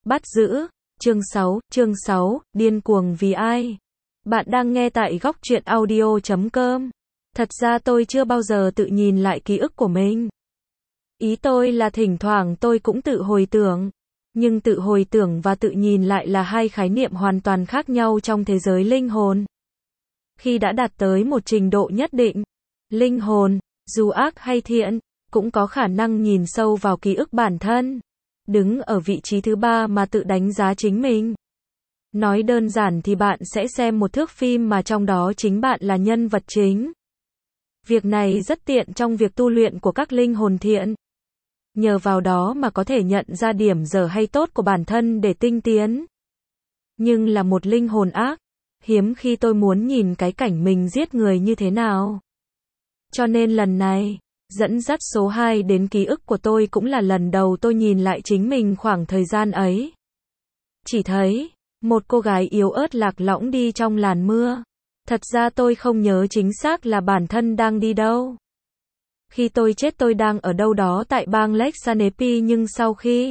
Bắt giữ. Chương 6, điên cuồng vì ai? Bạn đang nghe tại góc truyện audio.com. Thật ra tôi chưa bao giờ tự nhìn lại ký ức của mình. Ý tôi là thỉnh thoảng tôi cũng tự hồi tưởng. Nhưng tự hồi tưởng và tự nhìn lại là hai khái niệm hoàn toàn khác nhau trong thế giới linh hồn. Khi đã đạt tới một trình độ nhất định, linh hồn, dù ác hay thiện, cũng có khả năng nhìn sâu vào ký ức bản thân. Đứng ở vị trí thứ ba mà tự đánh giá chính mình. Nói đơn giản thì bạn sẽ xem một thước phim mà trong đó chính bạn là nhân vật chính. Việc này rất tiện trong việc tu luyện của các linh hồn thiện. Nhờ vào đó mà có thể nhận ra điểm dở hay tốt của bản thân để tinh tiến. Nhưng là một linh hồn ác, hiếm khi tôi muốn nhìn cái cảnh mình giết người như thế nào. Cho nên lần này, dẫn dắt số 2 đến ký ức của tôi cũng là lần đầu tôi nhìn lại chính mình khoảng thời gian ấy. Chỉ thấy, một cô gái yếu ớt lạc lõng đi trong làn mưa. Thật ra tôi không nhớ chính xác là bản thân đang đi đâu. Khi tôi chết tôi đang ở đâu đó tại bang Lake Sanepi, nhưng sau khi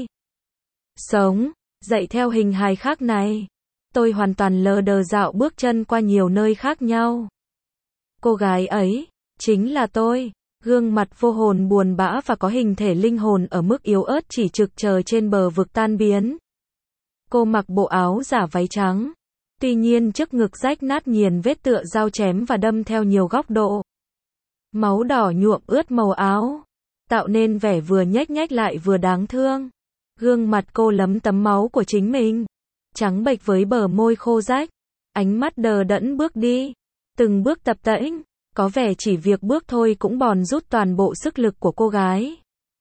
sống, dậy theo hình hài khác này, tôi hoàn toàn lờ đờ dạo bước chân qua nhiều nơi khác nhau. Cô gái ấy, chính là tôi. Gương mặt vô hồn buồn bã và có hình thể linh hồn ở mức yếu ớt chỉ trực chờ trên bờ vực tan biến. Cô mặc bộ áo giả váy trắng. Tuy nhiên trước ngực rách nát nghiền vết tựa dao chém và đâm theo nhiều góc độ. Máu đỏ nhuộm ướt màu áo, tạo nên vẻ vừa nhếch nhác lại vừa đáng thương. Gương mặt cô lấm tấm máu của chính mình, trắng bệch với bờ môi khô rách, ánh mắt đờ đẫn bước đi, từng bước tập tễnh. Có vẻ chỉ việc bước thôi cũng bòn rút toàn bộ sức lực của cô gái.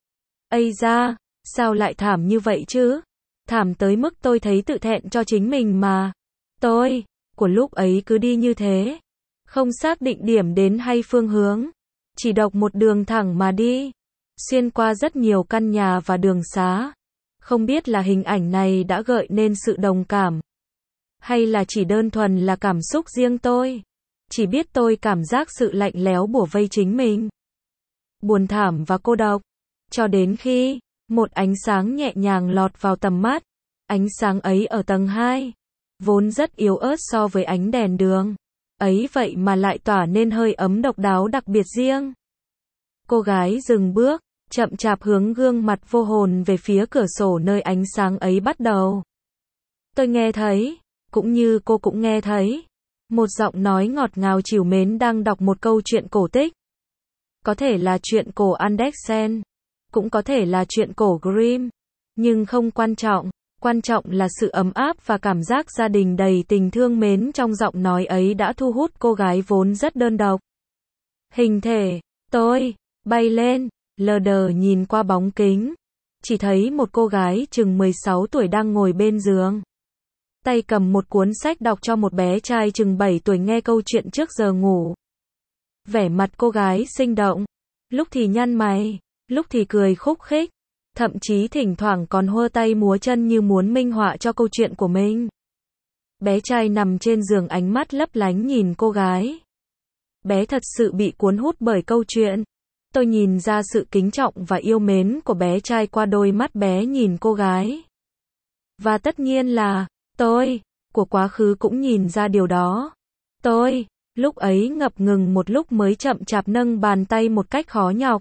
Ây da, sao lại thảm như vậy chứ? Thảm tới mức tôi thấy tự thẹn cho chính mình mà. Tôi, của lúc ấy cứ đi như thế. Không xác định điểm đến hay phương hướng. Chỉ độc một đường thẳng mà đi. Xuyên qua rất nhiều căn nhà và đường xá. Không biết là hình ảnh này đã gợi nên sự đồng cảm. Hay là chỉ đơn thuần là cảm xúc riêng tôi. Chỉ biết tôi cảm giác sự lạnh lẽo bủa vây chính mình. Buồn thảm và cô độc. Cho đến khi, một ánh sáng nhẹ nhàng lọt vào tầm mắt. Ánh sáng ấy ở tầng 2. Vốn rất yếu ớt so với ánh đèn đường. Ấy vậy mà lại tỏa nên hơi ấm độc đáo đặc biệt riêng. Cô gái dừng bước, chậm chạp hướng gương mặt vô hồn về phía cửa sổ nơi ánh sáng ấy bắt đầu. Tôi nghe thấy, cũng như cô cũng nghe thấy. Một giọng nói ngọt ngào trìu mến đang đọc một câu chuyện cổ tích. Có thể là chuyện cổ Andersen, cũng có thể là chuyện cổ Grimm, nhưng không quan trọng, quan trọng là sự ấm áp và cảm giác gia đình đầy tình thương mến trong giọng nói ấy đã thu hút cô gái vốn rất đơn độc. Hình thể, tôi, bay lên, lờ đờ nhìn qua bóng kính, chỉ thấy một cô gái chừng 16 tuổi đang ngồi bên giường. Tay cầm một cuốn sách đọc cho một bé trai chừng 7 tuổi nghe câu chuyện trước giờ ngủ. Vẻ mặt cô gái sinh động, lúc thì nhăn mày, lúc thì cười khúc khích, thậm chí thỉnh thoảng còn hô tay múa chân như muốn minh họa cho câu chuyện của mình. Bé trai nằm trên giường ánh mắt lấp lánh nhìn cô gái. Bé thật sự bị cuốn hút bởi câu chuyện. Tôi nhìn ra sự kính trọng và yêu mến của bé trai qua đôi mắt bé nhìn cô gái. Và tất nhiên là tôi, của quá khứ cũng nhìn ra điều đó. Tôi, lúc ấy ngập ngừng một lúc mới chậm chạp nâng bàn tay một cách khó nhọc.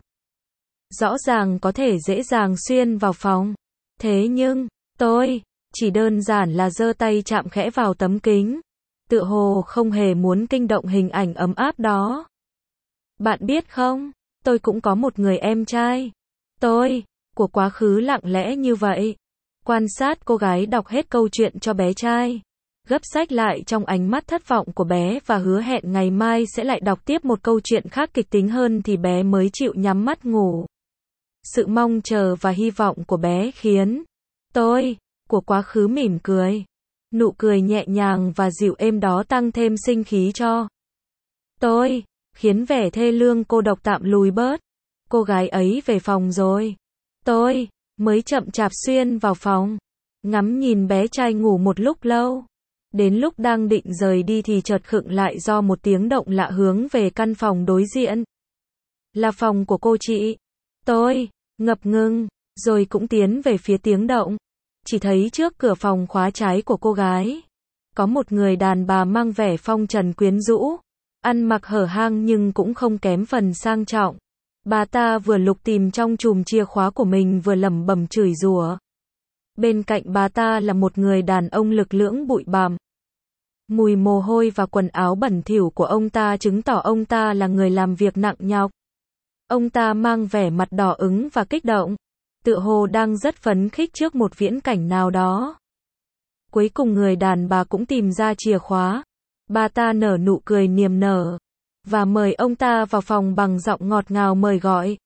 Rõ ràng có thể dễ dàng xuyên vào phòng. Thế nhưng, tôi, chỉ đơn giản là giơ tay chạm khẽ vào tấm kính. Tựa hồ không hề muốn kinh động hình ảnh ấm áp đó. Bạn biết không, tôi cũng có một người em trai. Tôi, của quá khứ lặng lẽ như vậy. Quan sát cô gái đọc hết câu chuyện cho bé trai. Gấp sách lại trong ánh mắt thất vọng của bé và hứa hẹn ngày mai sẽ lại đọc tiếp một câu chuyện khác kịch tính hơn thì bé mới chịu nhắm mắt ngủ. Sự mong chờ và hy vọng của bé khiến tôi, của quá khứ mỉm cười. Nụ cười nhẹ nhàng và dịu êm đó tăng thêm sinh khí cho tôi, khiến vẻ thê lương cô độc tạm lùi bớt. Cô gái ấy về phòng rồi. Tôi mới chậm chạp xuyên vào phòng, ngắm nhìn bé trai ngủ một lúc lâu. Đến lúc đang định rời đi thì chợt khựng lại do một tiếng động lạ hướng về căn phòng đối diện. Là phòng của cô chị. Tôi ngập ngừng, rồi cũng tiến về phía tiếng động. chỉ thấy trước cửa phòng khóa trái của cô gái có một người đàn bà mang vẻ phong trần quyến rũ, ăn mặc hở hang nhưng cũng không kém phần sang trọng. Bà ta vừa lục tìm trong chùm chìa khóa của mình vừa lẩm bẩm chửi rủa. Bên cạnh bà ta là một người đàn ông lực lưỡng bụi bặm. Mùi mồ hôi và quần áo bẩn thỉu của ông ta chứng tỏ ông ta là người làm việc nặng nhọc. Ông ta mang vẻ mặt đỏ ửng và kích động, tựa hồ đang rất phấn khích trước một viễn cảnh nào đó. Cuối cùng người đàn bà cũng tìm ra chìa khóa. Bà ta nở nụ cười niềm nở và mời ông ta vào phòng bằng giọng ngọt ngào mời gọi.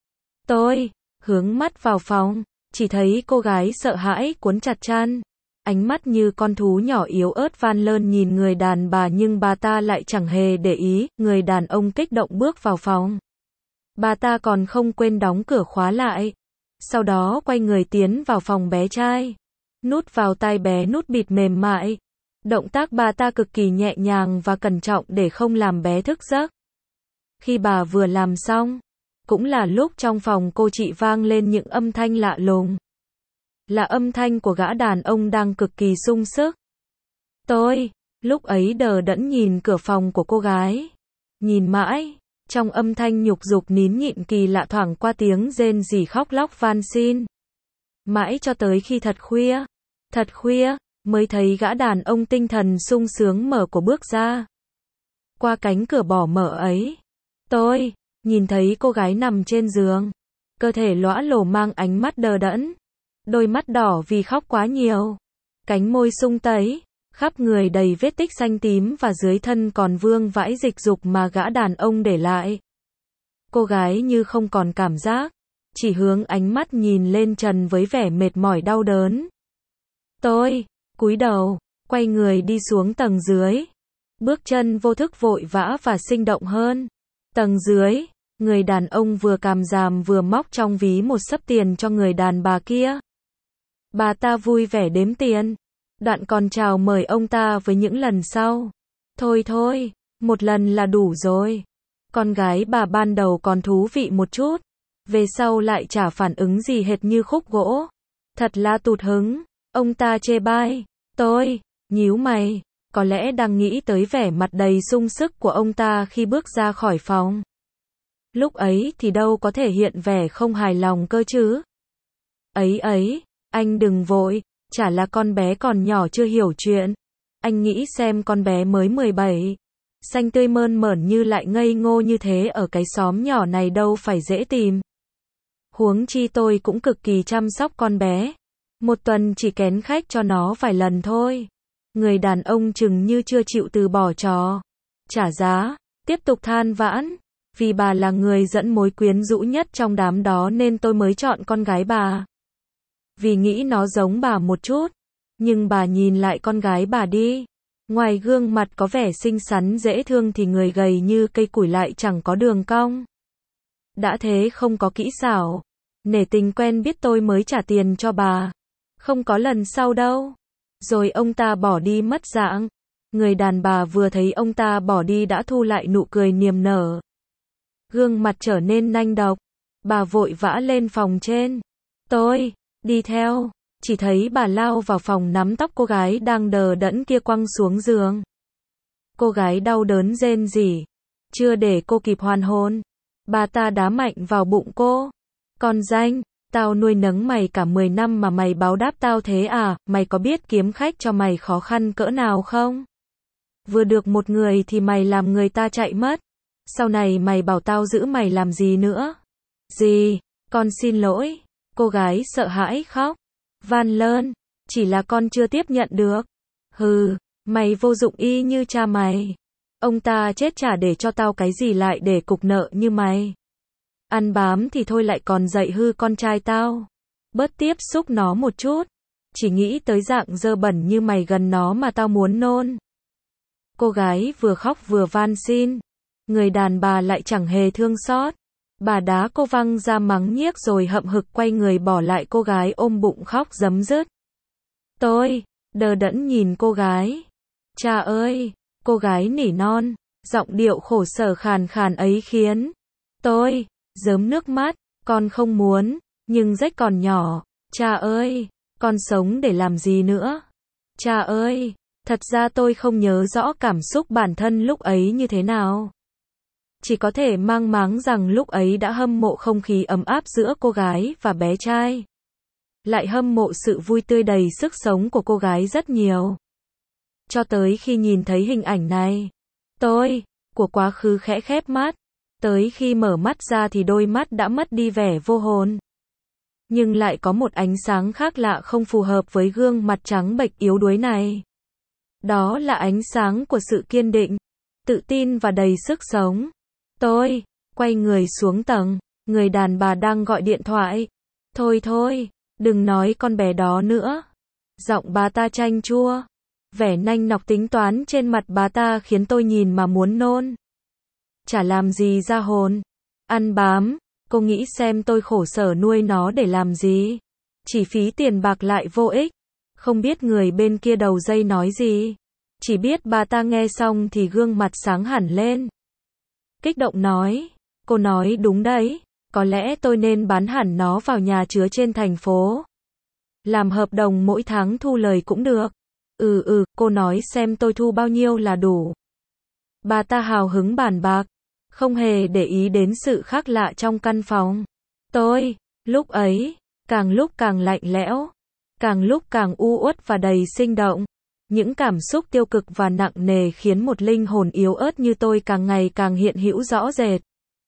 Tôi hướng mắt vào phòng, chỉ thấy cô gái sợ hãi cuốn chặt chăn, ánh mắt như con thú nhỏ yếu ớt van lơn nhìn người đàn bà nhưng bà ta lại chẳng hề để ý. Người đàn ông kích động bước vào phòng. Bà ta còn không quên đóng cửa khóa lại. Sau đó quay người tiến vào phòng bé trai. Nút vào tai bé nút bịt mềm mại. Động tác bà ta cực kỳ nhẹ nhàng và cẩn trọng để không làm bé thức giấc. Khi bà vừa làm xong, cũng là lúc trong phòng cô chị vang lên những âm thanh lạ lùng. Là âm thanh của gã đàn ông đang cực kỳ sung sức. Tôi, lúc ấy đờ đẫn nhìn cửa phòng của cô gái. Nhìn mãi, trong âm thanh nhục dục nín nhịn kỳ lạ thoảng qua tiếng rên rỉ khóc lóc van xin. Mãi cho tới khi thật khuya, mới thấy gã đàn ông tinh thần sung sướng mở của bước ra. Qua cánh cửa bỏ mở ấy, tôi nhìn thấy cô gái nằm trên giường, cơ thể lõa lồ mang ánh mắt đờ đẫn, đôi mắt đỏ vì khóc quá nhiều, cánh môi sung tấy, khắp người đầy vết tích xanh tím và dưới thân còn vương vãi dịch dục mà gã đàn ông để lại. Cô gái như không còn cảm giác, chỉ hướng ánh mắt nhìn lên trần với vẻ mệt mỏi đau đớn. Tôi cúi đầu, quay người đi xuống tầng dưới. Bước chân vô thức vội vã và sinh động hơn. Tầng dưới, người đàn ông vừa càm ràm vừa móc trong ví một xấp tiền cho người đàn bà kia. Bà ta vui vẻ đếm tiền, đoạn còn chào mời ông ta với những lần sau. Thôi, một lần là đủ rồi. Con gái bà ban đầu còn thú vị một chút, về sau lại chả phản ứng gì hệt như khúc gỗ. Thật là tụt hứng. Ông ta chê bai. Tôi nhíu mày, có lẽ đang nghĩ tới vẻ mặt đầy sung sức của ông ta khi bước ra khỏi phòng. Lúc ấy thì đâu có thể hiện vẻ không hài lòng cơ chứ. Ấy, anh đừng vội, chả là con bé còn nhỏ chưa hiểu chuyện. Anh nghĩ xem con bé mới 17, xanh tươi mơn mởn như lại ngây ngô như thế ở cái xóm nhỏ này đâu phải dễ tìm. Huống chi tôi cũng cực kỳ chăm sóc con bé. Một tuần chỉ kén khách cho nó vài lần thôi. Người đàn ông chừng như chưa chịu từ bỏ trò trả giá, tiếp tục than vãn. Vì bà là người dẫn mối quyến rũ nhất trong đám đó nên tôi mới chọn con gái bà. Vì nghĩ nó giống bà một chút. Nhưng bà nhìn lại con gái bà đi. Ngoài gương mặt có vẻ xinh xắn dễ thương thì người gầy như cây củi lại chẳng có đường cong. Đã thế không có kỹ xảo. Nể tình quen biết tôi mới trả tiền cho bà. Không có lần sau đâu. Rồi ông ta bỏ đi mất dạng. Người đàn bà vừa thấy ông ta bỏ đi đã thu lại nụ cười niềm nở. Gương mặt trở nên nanh độc. Bà vội vã lên phòng trên. Tôi đi theo. Chỉ thấy bà lao vào phòng nắm tóc cô gái đang đờ đẫn kia quăng xuống giường. Cô gái đau đớn rên rỉ. Chưa để cô kịp hoàn hồn, bà ta đá mạnh vào bụng cô. Con danh, tao nuôi nấng mày cả 10 năm mà mày báo đáp tao thế à? Mày có biết kiếm khách cho mày khó khăn cỡ nào không? Vừa được một người thì mày làm người ta chạy mất. Sau này mày bảo tao giữ mày làm gì nữa? Gì? Con xin lỗi. Cô gái sợ hãi khóc. Van lơn. Chỉ là con chưa tiếp nhận được. Hừ, mày vô dụng y như cha mày. Ông ta chết chả để cho tao cái gì lại để cục nợ như mày. Ăn bám thì thôi lại còn dạy hư con trai tao. Bớt tiếp xúc nó một chút. Chỉ nghĩ tới dạng dơ bẩn như mày gần nó mà tao muốn nôn. Cô gái vừa khóc vừa van xin. Người đàn bà lại chẳng hề thương xót. Bà đá cô văng ra mắng nhiếc rồi hậm hực quay người bỏ lại cô gái ôm bụng khóc rấm rứt. Tôi đờ đẫn nhìn cô gái. Cha ơi, cô gái nỉ non, giọng điệu khổ sở khàn khàn ấy khiến tôi rớm nước mắt. Con không muốn, nhưng rách còn nhỏ. Cha ơi, Con sống để làm gì nữa? Cha ơi, thật ra tôi không nhớ rõ cảm xúc bản thân lúc ấy như thế nào. Chỉ có thể mang máng rằng lúc ấy đã hâm mộ không khí ấm áp giữa cô gái và bé trai. Lại hâm mộ sự vui tươi đầy sức sống của cô gái rất nhiều. Cho tới khi nhìn thấy hình ảnh này, của quá khứ khẽ khép mắt. Tới khi mở mắt ra thì đôi mắt đã mất đi vẻ vô hồn. Nhưng lại có một ánh sáng khác lạ không phù hợp với gương mặt trắng bệch yếu đuối này. Đó là ánh sáng của sự kiên định, tự tin và đầy sức sống. Tôi quay người xuống tầng, người đàn bà đang gọi điện thoại. Thôi, đừng nói con bé đó nữa. Giọng bà ta chanh chua. Vẻ nanh nọc tính toán trên mặt bà ta khiến tôi nhìn mà muốn nôn. Chả làm gì ra hồn. Ăn bám, cô nghĩ xem tôi khổ sở nuôi nó để làm gì. Chỉ phí tiền bạc lại vô ích. Không biết người bên kia đầu dây nói gì. Chỉ biết bà ta nghe xong thì gương mặt sáng hẳn lên. Kích động nói, cô nói đúng đấy, có lẽ tôi nên bán hẳn nó vào nhà chứa trên thành phố. Làm hợp đồng mỗi tháng thu lời cũng được. Cô nói xem tôi thu bao nhiêu là đủ. Bà ta hào hứng bàn bạc, không hề để ý đến sự khác lạ trong căn phòng. Tôi, lúc ấy, càng lúc càng lạnh lẽo, càng lúc càng u uất và đầy sinh động. Những cảm xúc tiêu cực và nặng nề khiến một linh hồn yếu ớt như tôi càng ngày càng hiện hữu rõ rệt.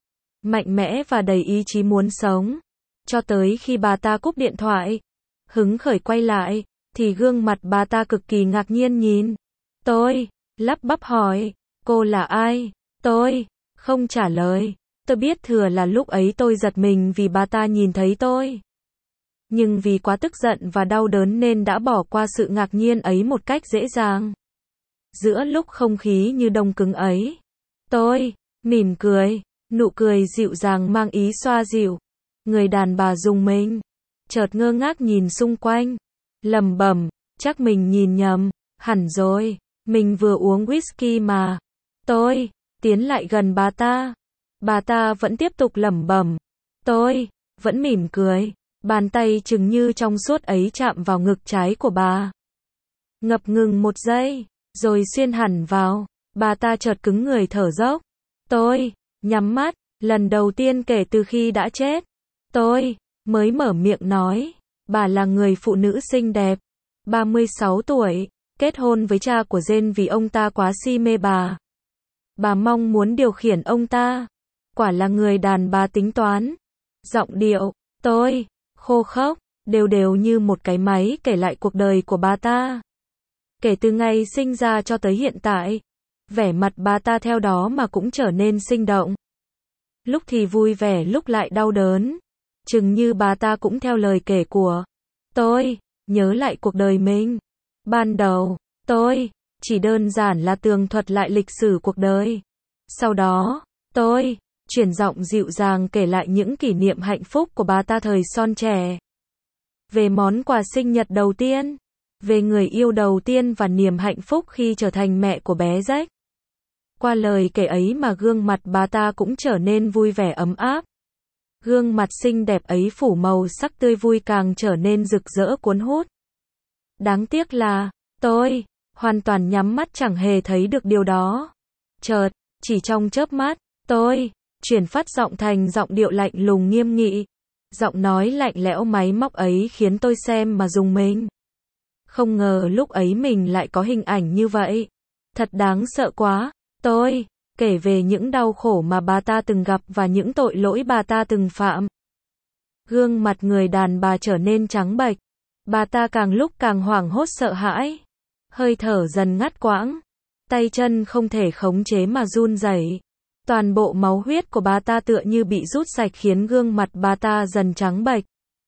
Mạnh mẽ và đầy ý chí muốn sống. Cho tới khi bà ta cúp điện thoại, hứng khởi quay lại, thì gương mặt bà ta cực kỳ ngạc nhiên nhìn. Tôi lắp bắp hỏi, cô là ai? Tôi không trả lời. Tôi biết thừa là lúc ấy tôi giật mình vì bà ta nhìn thấy tôi. Nhưng vì quá tức giận và đau đớn nên đã bỏ qua sự ngạc nhiên ấy một cách dễ dàng. Giữa lúc không khí như đông cứng ấy, tôi mỉm cười, nụ cười dịu dàng mang ý xoa dịu. Người đàn bà rùng mình, chợt ngơ ngác nhìn xung quanh, lẩm bẩm, chắc mình nhìn nhầm, hẳn rồi, mình vừa uống whisky mà. Tôi tiến lại gần bà ta vẫn tiếp tục lẩm bẩm, tôi vẫn mỉm cười. Bàn tay chừng như trong suốt ấy chạm vào ngực trái của bà. Ngập ngừng một giây, rồi xuyên hẳn vào. Bà ta chợt cứng người thở dốc. Tôi nhắm mắt, lần đầu tiên kể từ khi đã chết. Tôi mới mở miệng nói, bà là người phụ nữ xinh đẹp, 36 tuổi, kết hôn với cha của Jane vì ông ta quá si mê bà. Bà mong muốn điều khiển ông ta. Quả là người đàn bà tính toán. Giọng điệu, tôi khô khốc, đều như một cái máy kể lại cuộc đời của bà ta. Kể từ ngày sinh ra cho tới hiện tại, vẻ mặt bà ta theo đó mà cũng trở nên sinh động. Lúc thì vui vẻ lúc lại đau đớn. Chừng như bà ta cũng theo lời kể của tôi, nhớ lại cuộc đời mình. Ban đầu, tôi chỉ đơn giản là tường thuật lại lịch sử cuộc đời. Sau đó, tôi chuyển giọng dịu dàng kể lại những kỷ niệm hạnh phúc của bà ta thời son trẻ. Về món quà sinh nhật đầu tiên, về người yêu đầu tiên và niềm hạnh phúc khi trở thành mẹ của bé Jack. Qua lời kể ấy mà gương mặt bà ta cũng trở nên vui vẻ ấm áp. Gương mặt xinh đẹp ấy phủ màu sắc tươi vui càng trở nên rực rỡ cuốn hút. Đáng tiếc là, tôi hoàn toàn nhắm mắt chẳng hề thấy được điều đó. Chợt, chỉ trong chớp mắt, tôi chuyển phát giọng thành giọng điệu lạnh lùng nghiêm nghị. Giọng nói lạnh lẽo máy móc ấy khiến tôi xem mà rùng mình. Không ngờ lúc ấy mình lại có hình ảnh như vậy. Thật đáng sợ quá. Tôi kể về những đau khổ mà bà ta từng gặp và những tội lỗi bà ta từng phạm. Gương mặt người đàn bà trở nên trắng bệch. Bà ta càng lúc càng hoảng hốt sợ hãi. Hơi thở dần ngắt quãng. Tay chân không thể khống chế mà run rẩy. Toàn bộ máu huyết của bà ta tựa như bị rút sạch khiến gương mặt bà ta dần trắng bệch.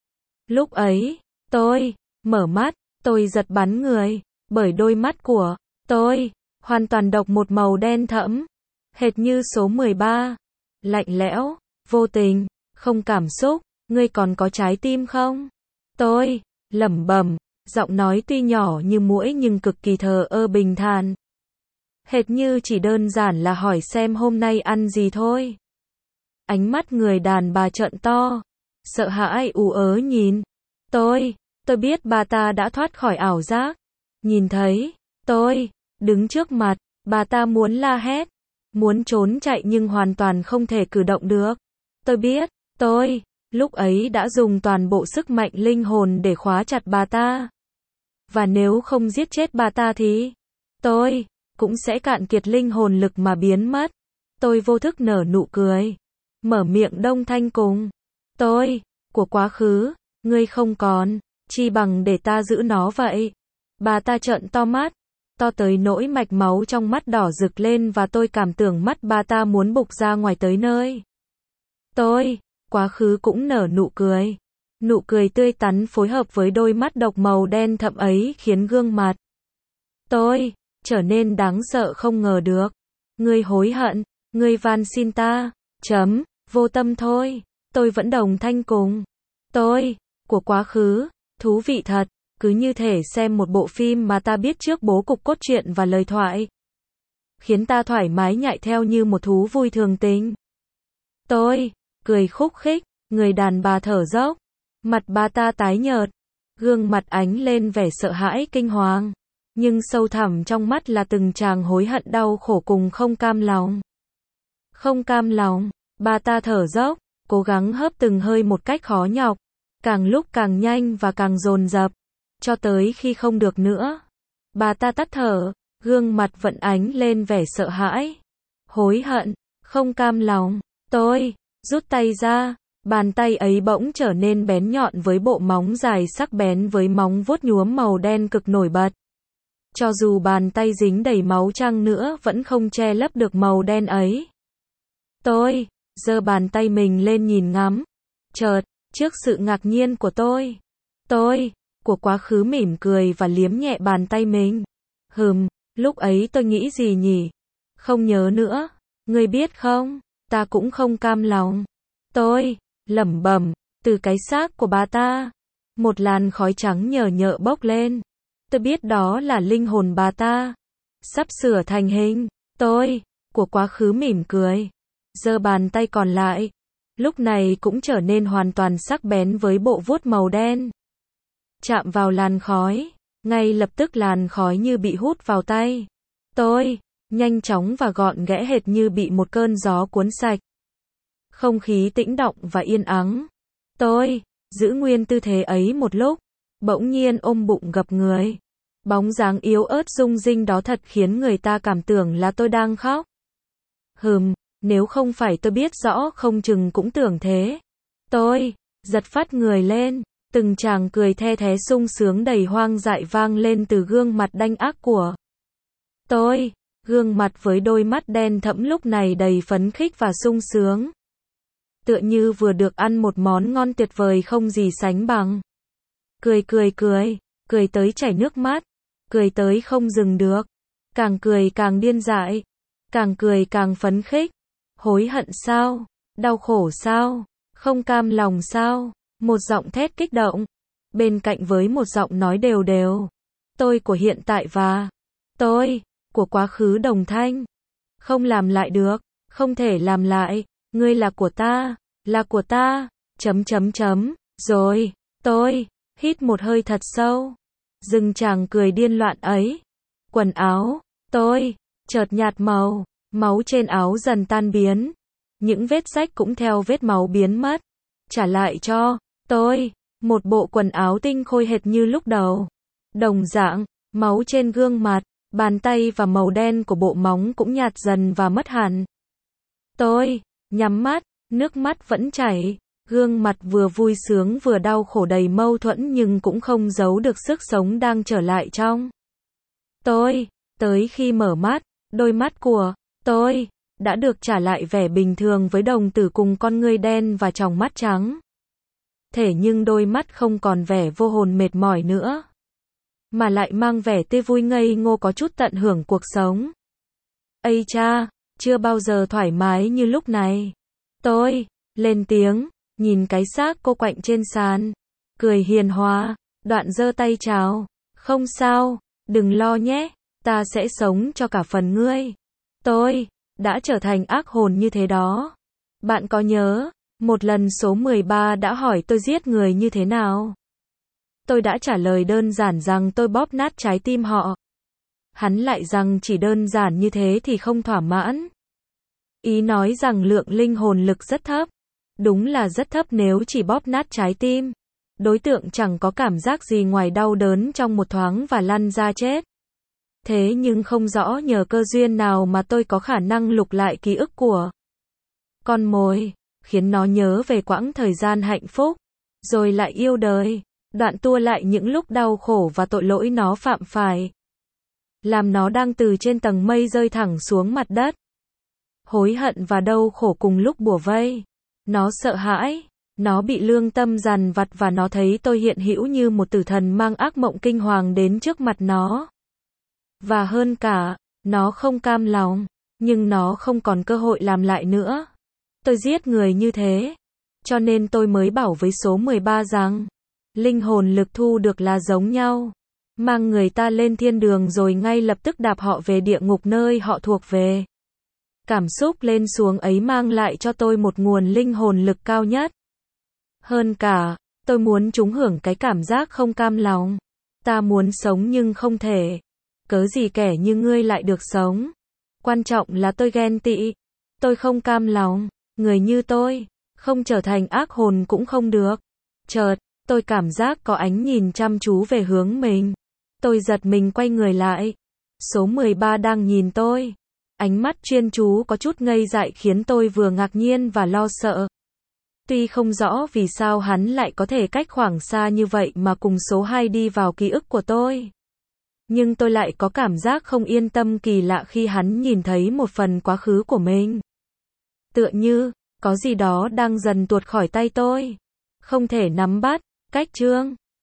Lúc ấy, tôi mở mắt, tôi giật bắn người, bởi đôi mắt của tôi hoàn toàn độc một màu đen thẫm, hệt như số 13. Lạnh lẽo, vô tình, không cảm xúc. Ngươi còn có trái tim không? Tôi lẩm bẩm, giọng nói tuy nhỏ như muỗi nhưng cực kỳ thờ ơ bình thản. Hệt như chỉ đơn giản là hỏi xem hôm nay ăn gì thôi. Ánh mắt người đàn bà trợn to, sợ hãi ú ớ nhìn tôi. Tôi biết bà ta đã thoát khỏi ảo giác. Nhìn thấy tôi đứng trước mặt, bà ta muốn la hét, muốn trốn chạy nhưng hoàn toàn không thể cử động được. Tôi biết, tôi lúc ấy đã dùng toàn bộ sức mạnh linh hồn để khóa chặt bà ta. Và nếu không giết chết bà ta thì tôi cũng sẽ cạn kiệt linh hồn lực mà biến mất. Tôi vô thức nở nụ cười, mở miệng đông thanh cùng. Tôi của quá khứ, ngươi không còn, chi bằng để ta giữ nó vậy. Bà ta trợn to mắt, to tới nỗi mạch máu trong mắt đỏ rực lên và tôi cảm tưởng mắt bà ta muốn bục ra ngoài tới nơi. Tôi, quá khứ cũng nở nụ cười. Nụ cười tươi tắn phối hợp với đôi mắt độc màu đen thẫm ấy khiến gương mặt tôi trở nên đáng sợ không ngờ được. Ngươi hối hận, ngươi van xin ta, vô tâm thôi. Tôi vẫn đồng thanh cùng. Tôi, của quá khứ, thú vị thật, cứ như thể xem một bộ phim mà ta biết trước bố cục cốt truyện và lời thoại. Khiến ta thoải mái nhại theo như một thú vui thường tình. Tôi, cười khúc khích, người đàn bà thở dốc. Mặt bà ta tái nhợt, gương mặt ánh lên vẻ sợ hãi kinh hoàng. Nhưng sâu thẳm trong mắt là từng tràng hối hận đau khổ cùng không cam lòng. Không cam lòng, bà ta thở dốc, cố gắng hớp từng hơi một cách khó nhọc. Càng lúc càng nhanh và càng dồn dập. Cho tới khi không được nữa. Bà ta tắt thở, gương mặt vẫn ánh lên vẻ sợ hãi. Hối hận, không cam lòng. Tôi rút tay ra, bàn tay ấy bỗng trở nên bén nhọn với bộ móng dài sắc bén với móng vuốt nhuốm màu đen cực nổi bật. Cho dù bàn tay dính đầy máu chăng nữa vẫn không che lấp được màu đen ấy. Tôi giơ bàn tay mình lên nhìn ngắm. Chợt, trước sự ngạc nhiên của tôi của quá khứ mỉm cười và liếm nhẹ bàn tay mình. Lúc ấy tôi nghĩ gì nhỉ? Không nhớ nữa. Ngươi biết không, ta cũng không cam lòng. Tôi lẩm bẩm, từ cái xác của bà ta, một làn khói trắng nhờ nhợ bốc lên. Tôi biết đó là linh hồn bà ta, sắp sửa thành hình. Tôi của quá khứ mỉm cười, giơ bàn tay còn lại, lúc này cũng trở nên hoàn toàn sắc bén với bộ vuốt màu đen. Chạm vào làn khói, ngay lập tức làn khói như bị hút vào tay. Tôi nhanh chóng và gọn ghẽ hệt như bị một cơn gió cuốn sạch. Không khí tĩnh động và yên ắng. Tôi giữ nguyên tư thế ấy một lúc, bỗng nhiên ôm bụng gập người. Bóng dáng yếu ớt rung rinh đó thật khiến người ta cảm tưởng là tôi đang khóc. Nếu không phải tôi biết rõ không chừng cũng tưởng thế. Tôi giật phát người lên, từng tràng cười the thé sung sướng đầy hoang dại vang lên từ gương mặt đanh ác của tôi. Gương mặt với đôi mắt đen thẫm lúc này đầy phấn khích và sung sướng. Tựa như vừa được ăn một món ngon tuyệt vời không gì sánh bằng. Cười tới chảy nước mắt, cười tới không dừng được. Càng cười càng điên dại, càng cười càng phấn khích. Hối hận sao? Đau khổ sao? Không cam lòng sao? Một giọng thét kích động, bên cạnh với một giọng nói đều đều. Tôi của hiện tại và tôi của quá khứ đồng thanh. Không làm lại được, không thể làm lại, ngươi là của ta, là của ta, Rồi, tôi hít một hơi thật sâu. Dừng chàng cười điên loạn ấy. Quần áo tôi chợt nhạt màu, máu trên áo dần tan biến. Những vết rách cũng theo vết máu biến mất. Trả lại cho tôi một bộ quần áo tinh khôi hệt như lúc đầu. Đồng dạng, máu trên gương mặt, bàn tay và màu đen của bộ móng cũng nhạt dần và mất hẳn. Tôi nhắm mắt, nước mắt vẫn chảy, gương mặt vừa vui sướng vừa đau khổ đầy mâu thuẫn nhưng cũng không giấu được sức sống đang trở lại trong tôi. Tới khi mở mắt, đôi mắt của tôi đã được trả lại vẻ bình thường với đồng tử cùng con ngươi đen và tròng mắt trắng. Thế nhưng đôi mắt không còn vẻ vô hồn mệt mỏi nữa, mà lại mang vẻ tươi vui ngây ngô có chút tận hưởng cuộc sống. Ây cha, chưa bao giờ thoải mái như lúc này. Tôi lên tiếng, nhìn cái xác cô quạnh trên sàn, cười hiền hòa, đoạn giơ tay chào. Không sao, đừng lo nhé, ta sẽ sống cho cả phần ngươi. Tôi đã trở thành ác hồn như thế đó. Bạn có nhớ, một lần số 13 đã hỏi tôi giết người như thế nào? Tôi đã trả lời đơn giản rằng tôi bóp nát trái tim họ. Hắn lại rằng chỉ đơn giản như thế thì không thỏa mãn. Ý nói rằng lượng linh hồn lực rất thấp. Đúng là rất thấp nếu chỉ bóp nát trái tim. Đối tượng chẳng có cảm giác gì ngoài đau đớn trong một thoáng và lăn ra chết. Thế nhưng không rõ nhờ cơ duyên nào mà tôi có khả năng lục lại ký ức của con mồi, khiến nó nhớ về quãng thời gian hạnh phúc, rồi lại yêu đời, đoạn tua lại những lúc đau khổ và tội lỗi nó phạm phải. Làm nó đang từ trên tầng mây rơi thẳng xuống mặt đất. Hối hận và đau khổ cùng lúc bủa vây. Nó sợ hãi, nó bị lương tâm dằn vặt và nó thấy tôi hiện hữu như một tử thần mang ác mộng kinh hoàng đến trước mặt nó. Và hơn cả, nó không cam lòng, nhưng nó không còn cơ hội làm lại nữa. Tôi giết người như thế. Cho nên tôi mới bảo với số 13 rằng, linh hồn lực thu được là giống nhau. Mang người ta lên thiên đường rồi ngay lập tức đạp họ về địa ngục nơi họ thuộc về. Cảm xúc lên xuống ấy mang lại cho tôi một nguồn linh hồn lực cao nhất. Hơn cả, tôi muốn chúng hưởng cái cảm giác không cam lòng. Ta muốn sống nhưng không thể. Cớ gì kẻ như ngươi lại được sống. Quan trọng là tôi ghen tị. Tôi không cam lòng. Người như tôi, không trở thành ác hồn cũng không được. Chợt, tôi cảm giác có ánh nhìn chăm chú về hướng mình. Tôi giật mình quay người lại. Số 13 đang nhìn tôi. Ánh mắt chuyên chú có chút ngây dại khiến tôi vừa ngạc nhiên và lo sợ. Tuy không rõ vì sao hắn lại có thể cách khoảng xa như vậy mà cùng số 2 đi vào ký ức của tôi. Nhưng tôi lại có cảm giác không yên tâm kỳ lạ khi hắn nhìn thấy một phần quá khứ của mình. Tựa như, có gì đó đang dần tuột khỏi tay tôi. Không thể nắm bắt, cách chương.